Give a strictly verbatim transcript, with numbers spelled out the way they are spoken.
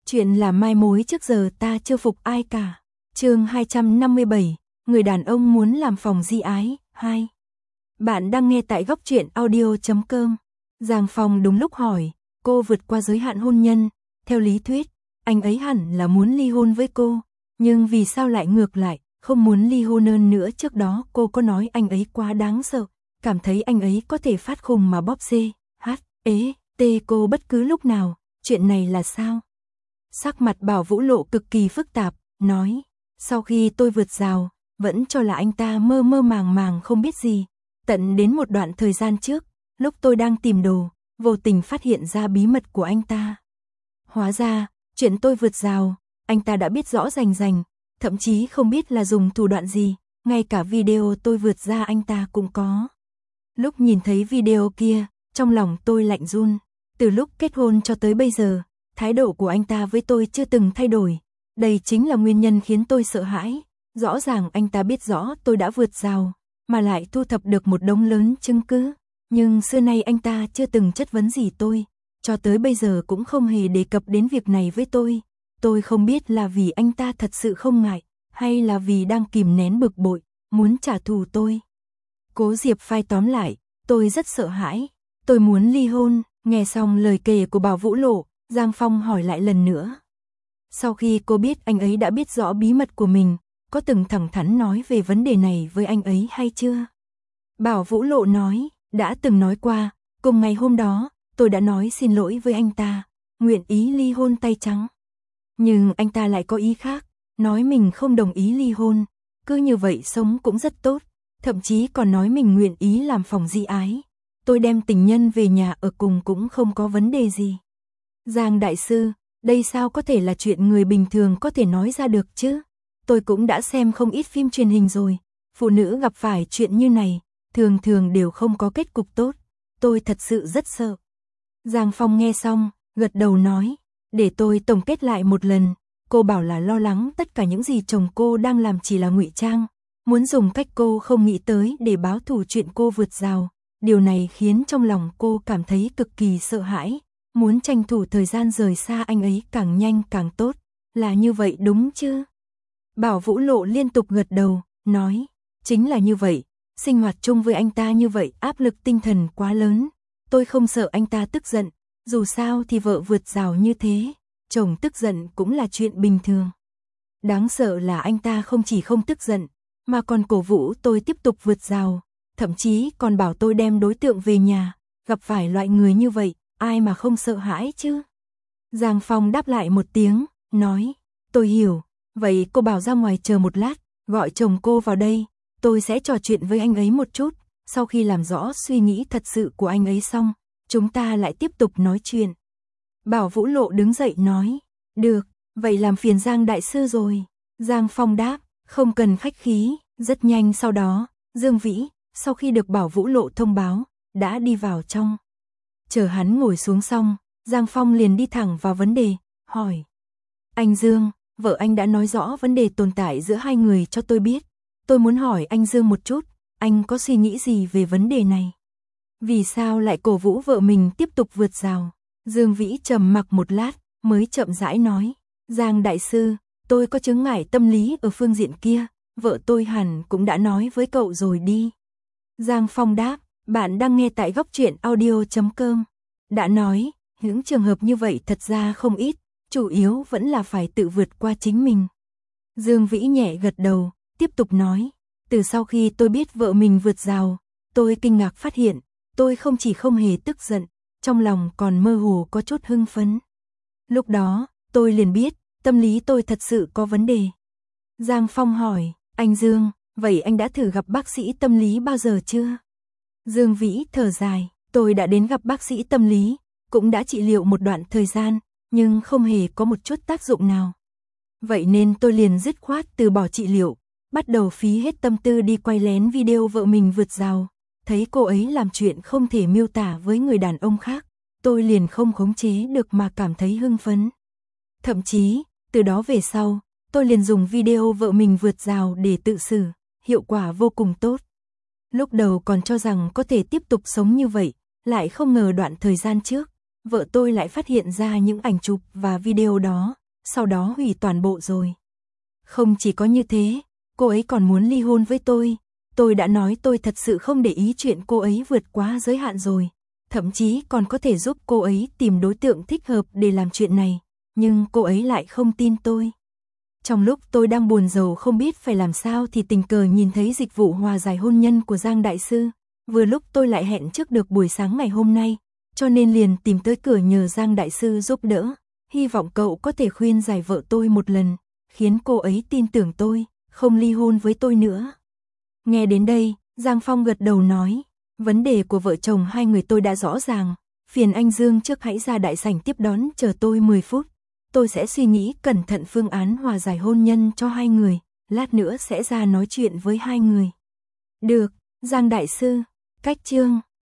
Chuyện là mai mối trước giờ ta chưa phục ai cả. Chương hai trăm năm mươi bảy, người đàn ông muốn làm phòng di ái, hai. Bạn đang nghe tại góc truyện audio chấm com. Giang Phong đúng lúc hỏi, cô vượt qua giới hạn hôn nhân, theo lý thuyết, anh ấy hẳn là muốn ly hôn với cô, nhưng vì sao lại ngược lại, không muốn ly hôn hơn nữa. Trước đó cô có nói anh ấy quá đáng sợ, cảm thấy anh ấy có thể phát khùng mà bóp xê, hát, ế, tê cô bất cứ lúc nào, chuyện này là sao? Sắc mặt Bảo Vũ Lộ cực kỳ phức tạp, nói, sau khi tôi vượt rào, vẫn cho là anh ta mơ mơ màng màng không biết gì, tận đến một đoạn thời gian trước, lúc tôi đang tìm đồ, vô tình phát hiện ra bí mật của anh ta. Hóa ra, chuyện tôi vượt rào, anh ta đã biết rõ rành rành, thậm chí không biết là dùng thủ đoạn gì, ngay cả video tôi vượt ra anh ta cũng có. Lúc nhìn thấy video kia, trong lòng tôi lạnh run, từ lúc kết hôn cho tới bây giờ, thái độ của anh ta với tôi chưa từng thay đổi, đây chính là nguyên nhân khiến tôi sợ hãi. Rõ ràng anh ta biết rõ tôi đã vượt rào, mà lại thu thập được một đống lớn chứng cứ, nhưng xưa nay anh ta chưa từng chất vấn gì tôi, cho tới bây giờ cũng không hề đề cập đến việc này với tôi. Tôi không biết là vì anh ta thật sự không ngại, hay là vì đang kìm nén bực bội, muốn trả thù tôi. Cố Diệp Phai tóm lại, tôi rất sợ hãi, tôi muốn ly hôn. Nghe xong lời kể của Bảo Vũ Lộ, Giang Phong hỏi lại lần nữa. Sau khi cô biết anh ấy đã biết rõ bí mật của mình, có từng thẳng thắn nói về vấn đề này với anh ấy hay chưa? Bảo Vũ Lộ nói, đã từng nói qua, cùng ngày hôm đó, tôi đã nói xin lỗi với anh ta, nguyện ý ly hôn tay trắng. Nhưng anh ta lại có ý khác, nói mình không đồng ý ly hôn, cứ như vậy sống cũng rất tốt, thậm chí còn nói mình nguyện ý làm phòng di ái. Tôi đem tình nhân về nhà ở cùng cũng không có vấn đề gì. Giang đại sư, đây sao có thể là chuyện người bình thường có thể nói ra được chứ? Tôi cũng đã xem không ít phim truyền hình rồi, phụ nữ gặp phải chuyện như này, thường thường đều không có kết cục tốt. Tôi thật sự rất sợ. Giang Phong nghe xong, gật đầu nói, để tôi tổng kết lại một lần. Cô bảo là lo lắng tất cả những gì chồng cô đang làm chỉ là ngụy trang, muốn dùng cách cô không nghĩ tới để báo thù chuyện cô vượt rào. Điều này khiến trong lòng cô cảm thấy cực kỳ sợ hãi, muốn tranh thủ thời gian rời xa anh ấy càng nhanh càng tốt. Là như vậy đúng chứ? Bảo Vũ Lộ liên tục gật đầu, nói, chính là như vậy, sinh hoạt chung với anh ta như vậy áp lực tinh thần quá lớn. Tôi không sợ anh ta tức giận, dù sao thì vợ vượt rào như thế, chồng tức giận cũng là chuyện bình thường. Đáng sợ là anh ta không chỉ không tức giận, mà còn cổ vũ tôi tiếp tục vượt rào, thậm chí còn bảo tôi đem đối tượng về nhà. Gặp phải loại người như vậy, ai mà không sợ hãi chứ? Giang Phong đáp lại một tiếng, nói, tôi hiểu, vậy cô bảo ra ngoài chờ một lát, gọi chồng cô vào đây, tôi sẽ trò chuyện với anh ấy một chút, sau khi làm rõ suy nghĩ thật sự của anh ấy xong, chúng ta lại tiếp tục nói chuyện. Bảo Vũ Lộ đứng dậy nói, được, vậy làm phiền Giang đại sư rồi. Giang Phong đáp, không cần khách khí. Rất nhanh sau đó, Dương Vĩ, sau khi được Bảo Vũ Lộ thông báo, đã đi vào trong. Chờ hắn ngồi xuống xong, Giang Phong liền đi thẳng vào vấn đề, hỏi. Anh Dương, vợ anh đã nói rõ vấn đề tồn tại giữa hai người cho tôi biết. Tôi muốn hỏi anh Dương một chút, anh có suy nghĩ gì về vấn đề này? Vì sao lại cổ vũ vợ mình tiếp tục vượt rào? Dương Vĩ trầm mặc một lát, mới chậm rãi nói. Giang đại sư, tôi có chứng ngại tâm lý ở phương diện kia, vợ tôi hẳn cũng đã nói với cậu rồi đi. Giang Phong đáp, bạn đang nghe tại góc truyện audio chấm com. Đã nói, những trường hợp như vậy thật ra không ít, chủ yếu vẫn là phải tự vượt qua chính mình. Dương Vĩ nhẹ gật đầu, tiếp tục nói, từ sau khi tôi biết vợ mình vượt rào, tôi kinh ngạc phát hiện, tôi không chỉ không hề tức giận, trong lòng còn mơ hồ có chút hưng phấn. Lúc đó, tôi liền biết, tâm lý tôi thật sự có vấn đề. Giang Phong hỏi, anh Dương, vậy anh đã thử gặp bác sĩ tâm lý bao giờ chưa? Dương Vĩ thở dài, tôi đã đến gặp bác sĩ tâm lý, cũng đã trị liệu một đoạn thời gian, nhưng không hề có một chút tác dụng nào. Vậy nên tôi liền dứt khoát từ bỏ trị liệu, bắt đầu phí hết tâm tư đi quay lén video vợ mình vượt rào. Thấy cô ấy làm chuyện không thể miêu tả với người đàn ông khác, tôi liền không khống chế được mà cảm thấy hưng phấn. Thậm chí, từ đó về sau, tôi liền dùng video vợ mình vượt rào để tự xử, hiệu quả vô cùng tốt. Lúc đầu còn cho rằng có thể tiếp tục sống như vậy, lại không ngờ đoạn thời gian trước, vợ tôi lại phát hiện ra những ảnh chụp và video đó, sau đó hủy toàn bộ rồi. Không chỉ có như thế, cô ấy còn muốn ly hôn với tôi. Tôi đã nói tôi thật sự không để ý chuyện cô ấy vượt quá giới hạn rồi, thậm chí còn có thể giúp cô ấy tìm đối tượng thích hợp để làm chuyện này, nhưng cô ấy lại không tin tôi. Trong lúc tôi đang buồn rầu không biết phải làm sao thì tình cờ nhìn thấy dịch vụ hòa giải hôn nhân của Giang Đại Sư, vừa lúc tôi lại hẹn trước được buổi sáng ngày hôm nay, cho nên liền tìm tới cửa nhờ Giang Đại Sư giúp đỡ, hy vọng cậu có thể khuyên giải vợ tôi một lần, khiến cô ấy tin tưởng tôi, không ly hôn với tôi nữa. Nghe đến đây, Giang Phong gật đầu nói, vấn đề của vợ chồng hai người tôi đã rõ ràng, phiền anh Dương trước hãy ra đại sảnh tiếp đón chờ tôi mười phút. Tôi sẽ suy nghĩ cẩn thận phương án hòa giải hôn nhân cho hai người, lát nữa sẽ ra nói chuyện với hai người. Được, Giang Đại Sư, cách chương